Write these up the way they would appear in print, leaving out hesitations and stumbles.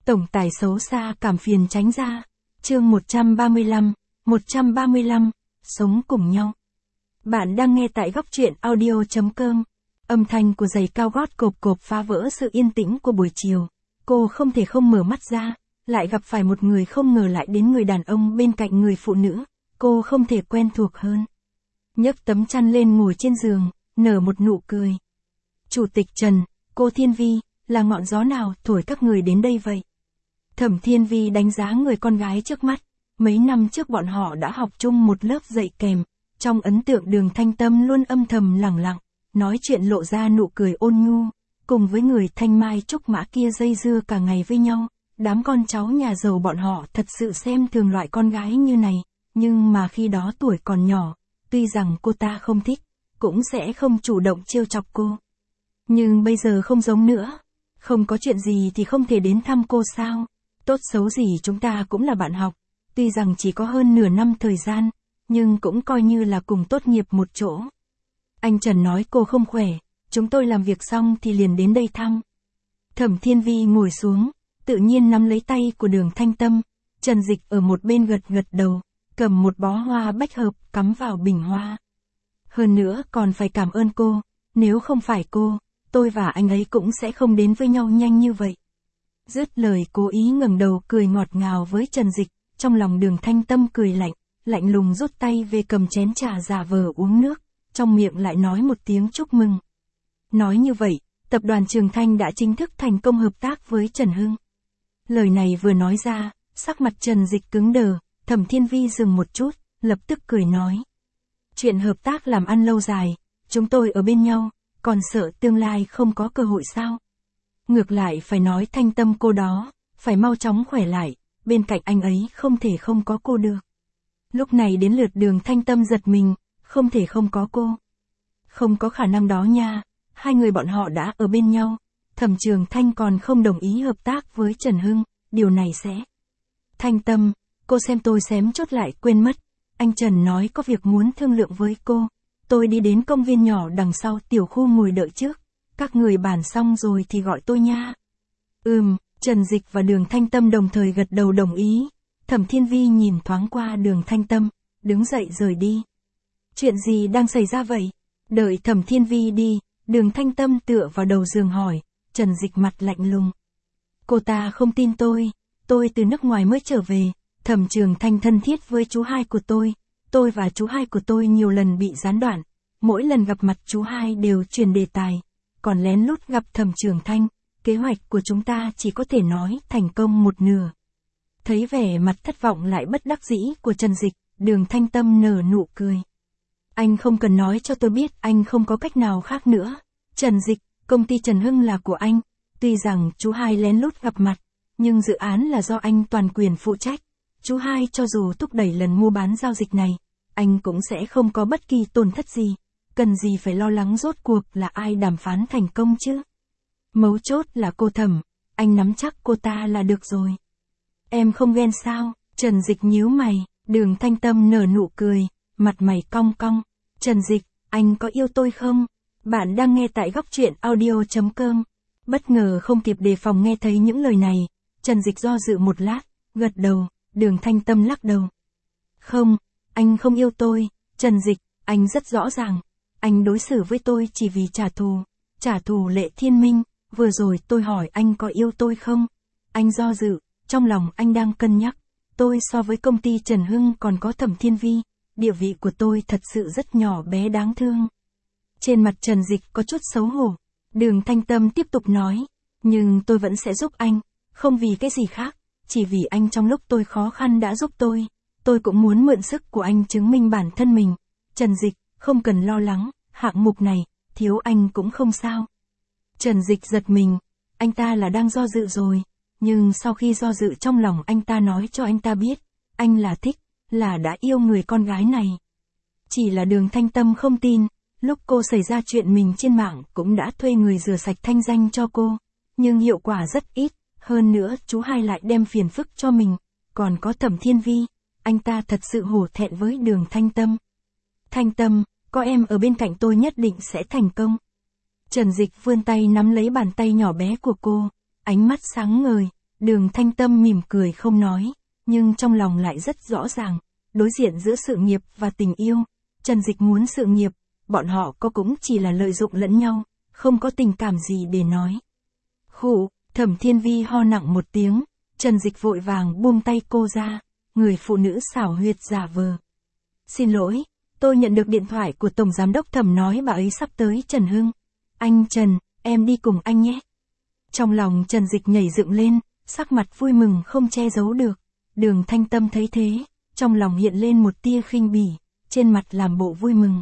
Tổng tài xấu xa cảm phiền tránh ra. Chương 135, sống cùng nhau. Bạn đang nghe tại góc truyện audio.com. Âm thanh của giày cao gót cộp cộp phá vỡ sự yên tĩnh của buổi chiều. Cô không thể không mở mắt ra, lại gặp phải một người không ngờ lại đến người đàn ông bên cạnh người phụ nữ, cô không thể quen thuộc hơn. Nhấc tấm chăn lên ngồi trên giường, nở một nụ cười. Chủ tịch Trần, cô Thiên Vi, là ngọn gió nào thổi các người đến đây vậy? Thẩm Thiên Vi đánh giá người con gái trước mắt. Mấy năm trước bọn họ đã học chung một lớp dạy kèm. Trong ấn tượng Đường Thanh Tâm luôn âm thầm lẳng lặng, nói chuyện lộ ra nụ cười ôn nhu. Cùng với người thanh mai trúc mã kia dây dưa cả ngày với nhau. Đám con cháu nhà giàu bọn họ thật sự xem thường loại con gái như này. Nhưng mà khi đó tuổi còn nhỏ, tuy rằng cô ta không thích, cũng sẽ không chủ động trêu chọc cô. Nhưng bây giờ không giống nữa. Không có chuyện gì thì không thể đến thăm cô sao? Tốt xấu gì chúng ta cũng là bạn học. Tuy rằng chỉ có hơn nửa năm thời gian, nhưng cũng coi như là cùng tốt nghiệp một chỗ. Anh Trần nói cô không khỏe, chúng tôi làm việc xong thì liền đến đây thăm. Thẩm Thiên Vi ngồi xuống, tự nhiên nắm lấy tay của Đường Thanh Tâm. Trần Dịch ở một bên gật gật đầu, cầm một bó hoa bách hợp cắm vào bình hoa. Hơn nữa còn phải cảm ơn cô, nếu không phải cô, tôi và anh ấy cũng sẽ không đến với nhau nhanh như vậy. Dứt lời cố ý ngẩng đầu cười ngọt ngào với Trần Dịch, trong lòng Đường Thanh Tâm cười lạnh, lạnh lùng rút tay về cầm chén trà giả vờ uống nước, trong miệng lại nói một tiếng chúc mừng. Nói như vậy, tập đoàn Trường Thanh đã chính thức thành công hợp tác với Trần Hưng. Lời này vừa nói ra, sắc mặt Trần Dịch cứng đờ, Thẩm Thiên Vi dừng một chút, lập tức cười nói. Chuyện hợp tác làm ăn lâu dài, chúng tôi ở bên nhau, còn sợ tương lai không có cơ hội sao? Ngược lại phải nói Thanh Tâm cô đó, phải mau chóng khỏe lại, bên cạnh anh ấy không thể không có cô được. Lúc này đến lượt Đường Thanh Tâm giật mình, không thể không có cô. Không có khả năng đó nha, hai người bọn họ đã ở bên nhau, Thẩm Trường Thanh còn không đồng ý hợp tác với Trần Hưng, điều này sẽ... Thanh Tâm, cô xem tôi xém chốt lại quên mất, anh Trần nói có việc muốn thương lượng với cô, tôi đi đến công viên nhỏ đằng sau tiểu khu ngồi đợi trước. Các người bàn xong rồi thì gọi tôi nha. Trần Dịch và Đường Thanh Tâm đồng thời gật đầu đồng ý. Thẩm Thiên Vi nhìn thoáng qua Đường Thanh Tâm, đứng dậy rời đi. Chuyện gì đang xảy ra vậy? Đợi Thẩm Thiên Vi đi, Đường Thanh Tâm tựa vào đầu giường hỏi, Trần Dịch mặt lạnh lùng. Cô ta không tin tôi từ nước ngoài mới trở về, Thẩm Trường Thanh thân thiết với chú hai của tôi và chú hai của tôi nhiều lần bị gián đoạn, mỗi lần gặp mặt chú hai đều truyền đề tài. Còn lén lút gặp Thẩm Trường Thanh, kế hoạch của chúng ta chỉ có thể nói thành công một nửa. Thấy vẻ mặt thất vọng lại bất đắc dĩ của Trần Dịch, Đường Thanh Tâm nở nụ cười. Anh không cần nói cho tôi biết anh không có cách nào khác nữa. Trần Dịch, công ty Trần Hưng là của anh, tuy rằng chú hai lén lút gặp mặt, nhưng dự án là do anh toàn quyền phụ trách. Chú hai cho dù thúc đẩy lần mua bán giao dịch này, anh cũng sẽ không có bất kỳ tổn thất gì. Cần gì phải lo lắng rốt cuộc là ai đàm phán thành công chứ? Mấu chốt là cô Thẩm, anh nắm chắc cô ta là được rồi. Em không ghen sao? Trần Dịch nhíu mày, Đường Thanh Tâm nở nụ cười, mặt mày cong cong. Trần Dịch, anh có yêu tôi không? Bạn đang nghe tại góc truyện audio.com. Bất ngờ không kịp đề phòng nghe thấy những lời này, Trần Dịch do dự một lát, gật đầu, Đường Thanh Tâm lắc đầu. Không, anh không yêu tôi, Trần Dịch, anh rất rõ ràng. Anh đối xử với tôi chỉ vì trả thù Lệ Thiên Minh, vừa rồi tôi hỏi anh có yêu tôi không? Anh do dự, trong lòng anh đang cân nhắc, tôi so với công ty Trần Hưng còn có Thẩm Thiên Vi, địa vị của tôi thật sự rất nhỏ bé đáng thương. Trên mặt Trần Dịch có chút xấu hổ, Đường Thanh Tâm tiếp tục nói, nhưng tôi vẫn sẽ giúp anh, không vì cái gì khác, chỉ vì anh trong lúc tôi khó khăn đã giúp tôi cũng muốn mượn sức của anh chứng minh bản thân mình. Trần Dịch, không cần lo lắng, hạng mục này, thiếu anh cũng không sao. Trần Dịch giật mình, anh ta là đang do dự rồi, nhưng sau khi do dự trong lòng anh ta nói cho anh ta biết, anh là thích, là đã yêu người con gái này. Chỉ là Đường Thanh Tâm không tin, lúc cô xảy ra chuyện mình trên mạng cũng đã thuê người rửa sạch thanh danh cho cô, nhưng hiệu quả rất ít, hơn nữa chú hai lại đem phiền phức cho mình, còn có Thẩm Thiên Vi, anh ta thật sự hổ thẹn với Đường Thanh Tâm. Thanh Tâm, có em ở bên cạnh tôi nhất định sẽ thành công. Trần Dịch vươn tay nắm lấy bàn tay nhỏ bé của cô, ánh mắt sáng ngời, Đường Thanh Tâm mỉm cười không nói, nhưng trong lòng lại rất rõ ràng, đối diện giữa sự nghiệp và tình yêu, Trần Dịch muốn sự nghiệp, bọn họ có cũng chỉ là lợi dụng lẫn nhau, không có tình cảm gì để nói. Khụ, Thẩm Thiên Vi ho nặng một tiếng, Trần Dịch vội vàng buông tay cô ra, người phụ nữ xảo huyệt giả vờ. Xin lỗi, tôi nhận được điện thoại của Tổng Giám đốc Thẩm nói bà ấy sắp tới Trần Hưng. Anh Trần, em đi cùng anh nhé. Trong lòng Trần Dịch nhảy dựng lên, sắc mặt vui mừng không che giấu được. Đường Thanh Tâm thấy thế, trong lòng hiện lên một tia khinh bỉ, trên mặt làm bộ vui mừng.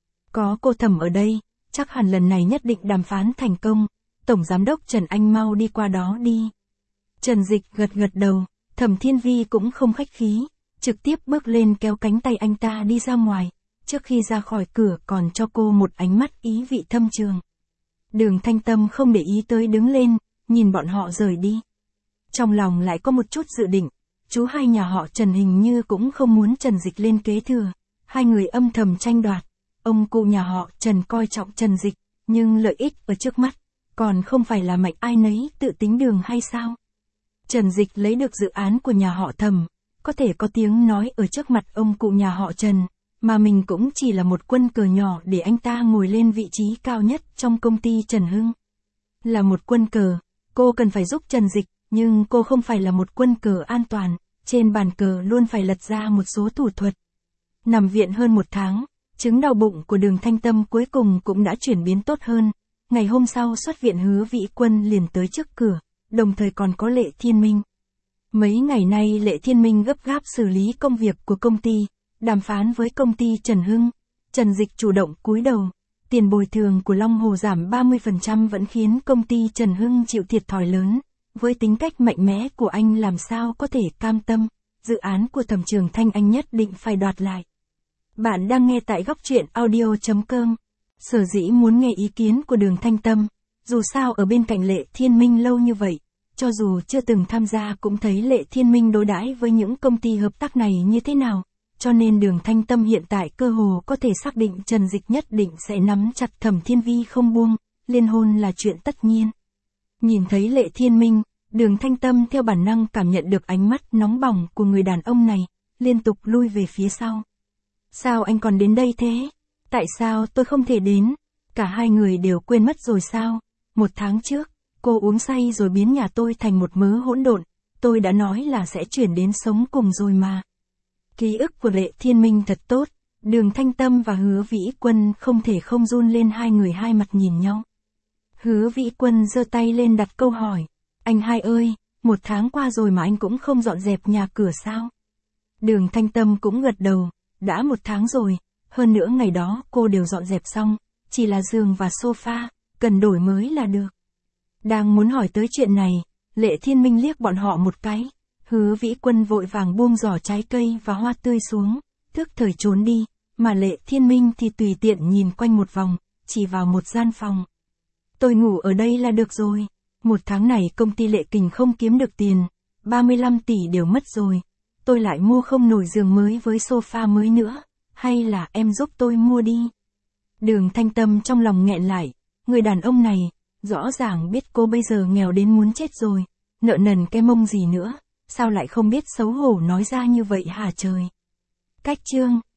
Có cô Thẩm ở đây, chắc hẳn lần này nhất định đàm phán thành công. Tổng Giám đốc Trần anh mau đi qua đó đi. Trần Dịch gật gật đầu, Thẩm Thiên Vi cũng không khách khí, trực tiếp bước lên kéo cánh tay anh ta đi ra ngoài, trước khi ra khỏi cửa còn cho cô một ánh mắt ý vị thâm trường. Đường Thanh Tâm không để ý tới đứng lên, nhìn bọn họ rời đi. Trong lòng lại có một chút dự định, chú hai nhà họ Trần hình như cũng không muốn Trần Dịch lên kế thừa, hai người âm thầm tranh đoạt. Ông cụ nhà họ Trần coi trọng Trần Dịch, nhưng lợi ích ở trước mắt, còn không phải là mạnh ai nấy tự tính đường hay sao? Trần Dịch lấy được dự án của nhà họ Thẩm, có thể có tiếng nói ở trước mặt ông cụ nhà họ Trần, mà mình cũng chỉ là một quân cờ nhỏ để anh ta ngồi lên vị trí cao nhất trong công ty Trần Hưng. Là một quân cờ, cô cần phải giúp Trần Dịch, nhưng cô không phải là một quân cờ an toàn, trên bàn cờ luôn phải lật ra một số thủ thuật. Nằm viện hơn một tháng, chứng đau bụng của Đường Thanh Tâm cuối cùng cũng đã chuyển biến tốt hơn. Ngày hôm sau xuất viện Hứa Vĩ Quân liền tới trước cửa, đồng thời còn có Lệ Thiên Minh. Mấy ngày nay Lệ Thiên Minh gấp gáp xử lý công việc của công ty, đàm phán với công ty Trần Hưng. Trần Dịch chủ động cúi đầu, tiền bồi thường của Long Hồ giảm 30% vẫn khiến công ty Trần Hưng chịu thiệt thòi lớn. Với tính cách mạnh mẽ của anh làm sao có thể cam tâm, dự án của Thẩm Trường Thanh anh nhất định phải đoạt lại. Bạn đang nghe tại góc truyện audio.com. Sở dĩ muốn nghe ý kiến của Đường Thanh Tâm, dù sao ở bên cạnh Lệ Thiên Minh lâu như vậy, cho dù chưa từng tham gia cũng thấy Lệ Thiên Minh đối đãi với những công ty hợp tác này như thế nào, cho nên Đường Thanh Tâm hiện tại cơ hồ có thể xác định Trần Dịch nhất định sẽ nắm chặt Thẩm Thiên Vi không buông, liên hôn là chuyện tất nhiên. Nhìn thấy Lệ Thiên Minh, Đường Thanh Tâm theo bản năng cảm nhận được ánh mắt nóng bỏng của người đàn ông này, liên tục lui về phía sau. Sao anh còn đến đây thế? Tại sao tôi không thể đến? Cả hai người đều quên mất rồi sao? Một tháng trước, cô uống say rồi biến nhà tôi thành một mớ hỗn độn, tôi đã nói là sẽ chuyển đến sống cùng rồi mà. Ký ức của Lệ Thiên Minh thật tốt, Đường Thanh Tâm và Hứa Vĩ Quân không thể không run lên, hai người hai mặt nhìn nhau. Hứa Vĩ Quân giơ tay lên đặt câu hỏi, anh hai ơi, một tháng qua rồi mà anh cũng không dọn dẹp nhà cửa sao? Đường Thanh Tâm cũng gật đầu, đã một tháng rồi, hơn nữa ngày đó cô đều dọn dẹp xong, chỉ là giường và sofa, cần đổi mới là được. Đang muốn hỏi tới chuyện này, Lệ Thiên Minh liếc bọn họ một cái, Hứa Vĩ Quân vội vàng buông giỏ trái cây và hoa tươi xuống, thức thời trốn đi, mà Lệ Thiên Minh thì tùy tiện nhìn quanh một vòng, chỉ vào một gian phòng. Tôi ngủ ở đây là được rồi, một tháng này công ty Lệ Kình không kiếm được tiền, 35 tỷ đều mất rồi, tôi lại mua không nổi giường mới với sofa mới nữa, hay là em giúp tôi mua đi. Đường Thanh Tâm trong lòng nghẹn lại, người đàn ông này, rõ ràng biết cô bây giờ nghèo đến muốn chết rồi, nợ nần cái mông gì nữa, sao lại không biết xấu hổ nói ra như vậy hả trời. Cách chương